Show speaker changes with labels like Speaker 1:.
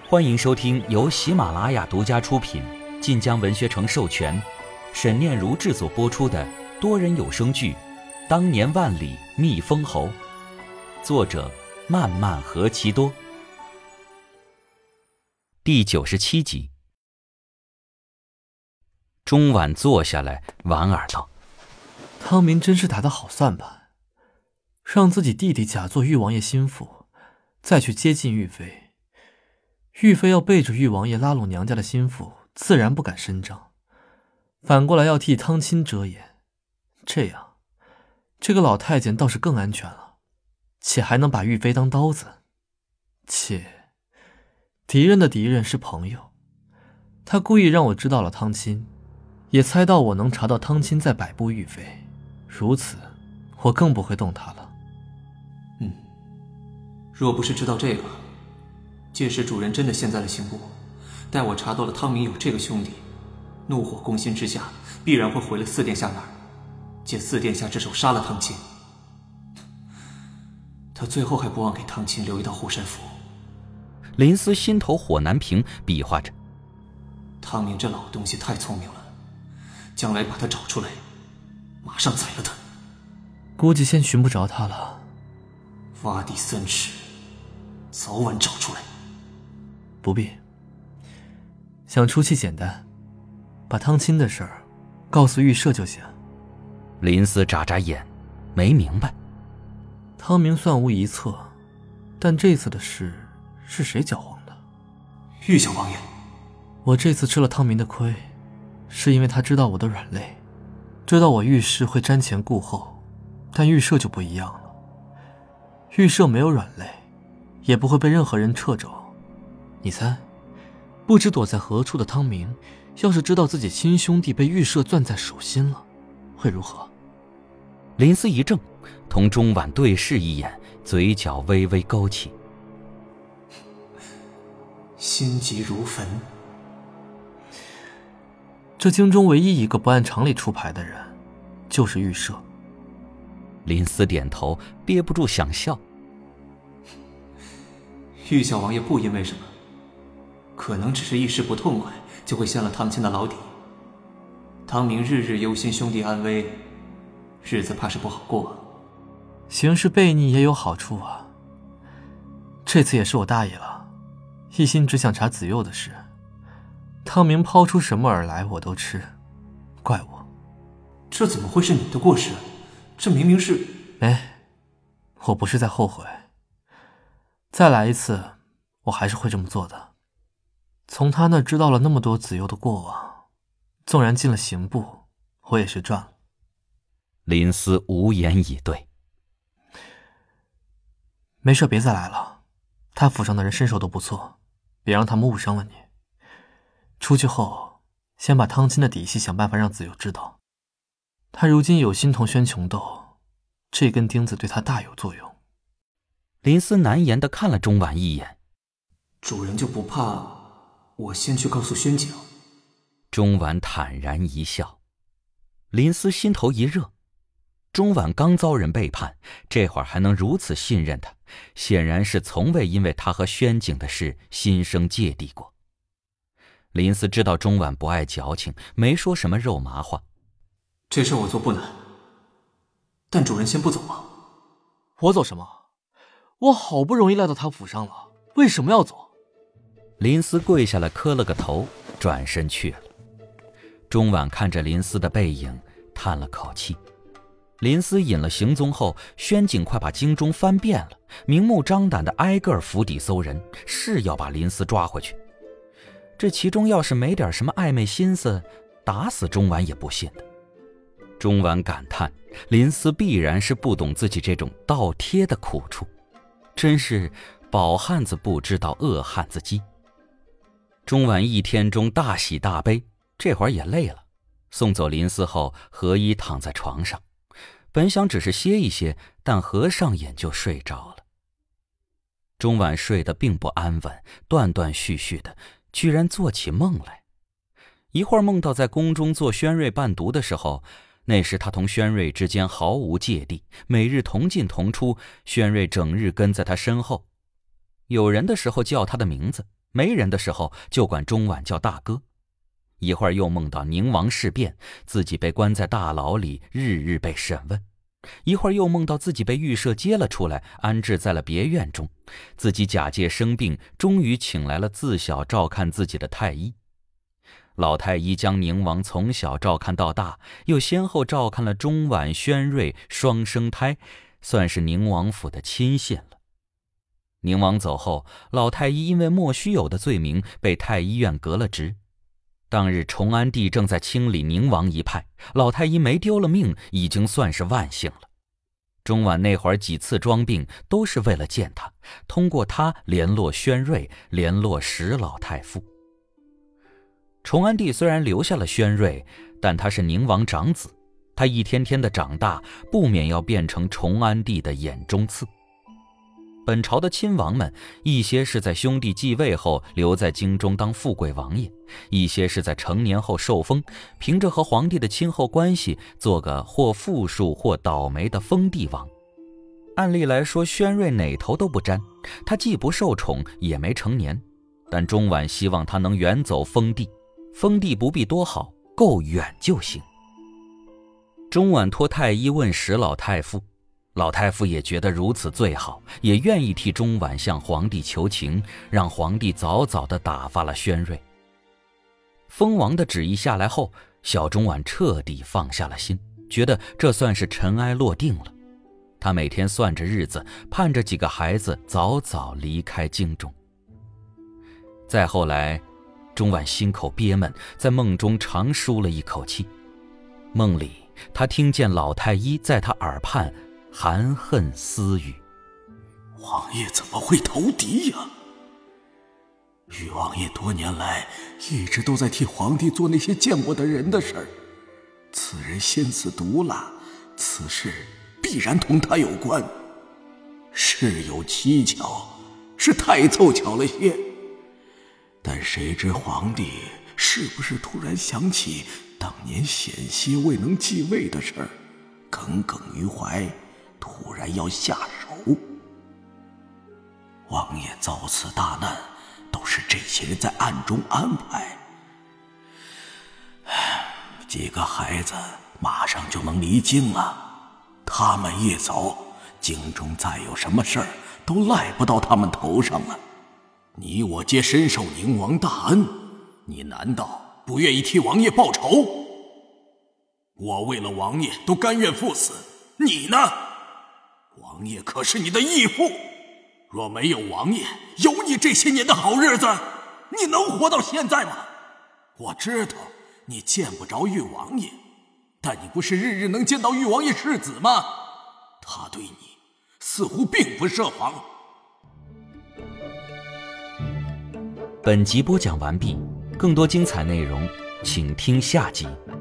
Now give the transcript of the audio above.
Speaker 1: 欢迎收听由喜马拉雅独家出品、晋江文学城授权、沈念如制作播出的多人有声剧《当年万里觅封侯》，作者漫漫何其多。第97集。钟婉坐下来莞尔道：
Speaker 2: 汤明真是打得好算盘，让自己弟弟假作玉王爷心腹，再去接近玉妃。玉妃要背着玉王爷拉拢娘家的心腹，自然不敢声张，反过来要替汤亲遮掩，这样这个老太监倒是更安全了，且还能把玉妃当刀子。且敌人的敌人是朋友，他故意让我知道了汤亲，也猜到我能查到汤亲在摆布玉妃，如此我更不会动他了。
Speaker 3: 若不是知道这个，届时主人真的陷在了刑部，待我查到了汤明有这个兄弟，怒火攻心之下，必然会回了四殿下那儿，借四殿下之手杀了汤亲。他最后还不忘给汤亲留一道护身符。
Speaker 1: 林思心头火难平，比划着：
Speaker 3: 汤明这老东西太聪明了，将来把他找出来，马上宰了他。
Speaker 2: 估计先寻不着他了。
Speaker 3: 挖地3尺，早晚找出来。
Speaker 2: 不必，想出气简单，把汤亲的事儿告诉御舍就行。
Speaker 1: 林思眨眨眼，没明白。
Speaker 2: 汤明算无一策，但这次的事是谁搅黄的？
Speaker 3: 玉小王爷。
Speaker 2: 我这次吃了汤明的亏，是因为他知道我的软肋，知道我御室会瞻前顾后，但御舍就不一样了。御舍没有软肋，也不会被任何人掣肘。你猜，不知躲在何处的汤明，要是知道自己亲兄弟被御舍攥在手心了，会如何？
Speaker 1: 林思一怔，同钟婉对视一眼，嘴角微微勾起。
Speaker 3: 心急如焚。
Speaker 2: 这京中唯一一个不按常理出牌的人，就是御舍。
Speaker 1: 林思点头，憋不住想笑。
Speaker 3: 玉小王爷不因为什么，可能只是一时不痛快，就会陷了汤亲的牢底。汤明日日忧心兄弟安危，日子怕是不好过。
Speaker 2: 行事悖逆也有好处啊。这次也是我大意了，一心只想查子幼的事。汤明抛出什么饵来我都吃，怪我。
Speaker 3: 这怎么会是你的过失？这明明是……
Speaker 2: 我不是在后悔。再来一次，我还是会这么做的。从他那知道了那么多子幼的过往，纵然进了刑部，我也是赚了。
Speaker 1: 林思无言以对。
Speaker 2: 没事，别再来了。他府上的人身手都不错，别让他们误伤了你。出去后，先把汤亲的底细想办法让子幼知道。他如今有心同轩穷斗，这根钉子对他大有作用。
Speaker 1: 林思难言地看了钟婉一眼。
Speaker 3: 主人就不怕我先去告诉宣景？
Speaker 1: 钟婉坦然一笑。林思心头一热，钟婉刚遭人背叛，这会儿还能如此信任他，显然是从未因为他和宣景的事心生芥蒂过。林思知道钟婉不爱矫情，没说什么肉麻话。
Speaker 3: 这事我做不难，但主人先不走吗？
Speaker 2: 我走什么？我好不容易来到他府上了，为什么要走？
Speaker 1: 林思跪下来磕了个头，转身去了。钟婉看着林思的背影，叹了口气。林思引了行踪后，宣景快把京中翻遍了，明目张胆的挨个府邸搜人，是要把林思抓回去。这其中要是没点什么暧昧心思，打死钟婉也不信的。钟婉感叹，林思必然是不懂自己这种倒贴的苦处，真是饱汉子不知道饿汉子饥。钟婉一天中大喜大悲，这会儿也累了，送走林思后，何衣躺在床上，本想只是歇一歇，但合上眼就睡着了。钟婉睡得并不安稳，断断续续的，居然做起梦来。一会儿梦到在宫中做宣瑞伴读的时候，那时他同宣瑞之间毫无芥蒂，每日同进同出，宣瑞整日跟在他身后。有人的时候叫他的名字， 没人的时候就管钟晚叫大哥。一会儿又梦到宁王事变，自己被关在大牢里，日日被审问。一会儿又梦到自己被预设接了出来，安置在了别院中，自己假借生病，终于请来了自小照看自己的太医。老太医将宁王从小照看到大，又先后照看了钟晚、宣瑞双生胎，算是宁王府的亲信了。宁王走后，老太医因为莫须有的罪名被太医院革了职。当日崇安帝正在清理宁王一派，老太医没丢了命，已经算是万幸了。钟晚那会儿几次装病都是为了见他，通过他联络宣瑞，联络石老太傅。崇安帝虽然留下了宣瑞，但他是宁王长子，他一天天的长大，不免要变成崇安帝的眼中刺。本朝的亲王们，一些是在兄弟继位后留在京中当富贵王爷，一些是在成年后受封，凭着和皇帝的亲厚关系，做个或富庶或倒霉的封地王。按理来说，宣瑞哪头都不沾，他既不受宠，也没成年，但钟晚希望他能远走封地，封地不必多好，够远就行。钟晚托太医问石老太傅，老太傅也觉得如此最好，也愿意替钟晚向皇帝求情，让皇帝早早地打发了宣瑞。封王的旨意下来后，小钟晚彻底放下了心，觉得这算是尘埃落定了。他每天算着日子，盼着几个孩子早早离开京中。再后来，钟晚心口憋闷，在梦中长舒了一口气。梦里，他听见老太医在他耳畔含恨私语：
Speaker 4: 王爷怎么会投敌呀？禹王爷多年来一直都在替皇帝做那些见过的人的事儿，此人心思毒辣，此事必然同他有关。事有蹊跷，是太凑巧了些。但谁知皇帝是不是突然想起当年险些未能继位的事儿，耿耿于怀，突然要下手。王爷遭此大难，都是这些人在暗中安排。几个孩子马上就能离京了，他们一走，京中再有什么事儿都赖不到他们头上了。你我皆深受宁王大恩，你难道不愿意替王爷报仇？我为了王爷都甘愿赴死，你呢？王爷可是你的义父，若没有王爷，有你这些年的好日子，你能活到现在吗？我知道你见不着玉王爷，但你不是日日能见到玉王爷世子吗？他对你似乎并不设防。
Speaker 1: 本集播讲完毕，更多精彩内容请听下集。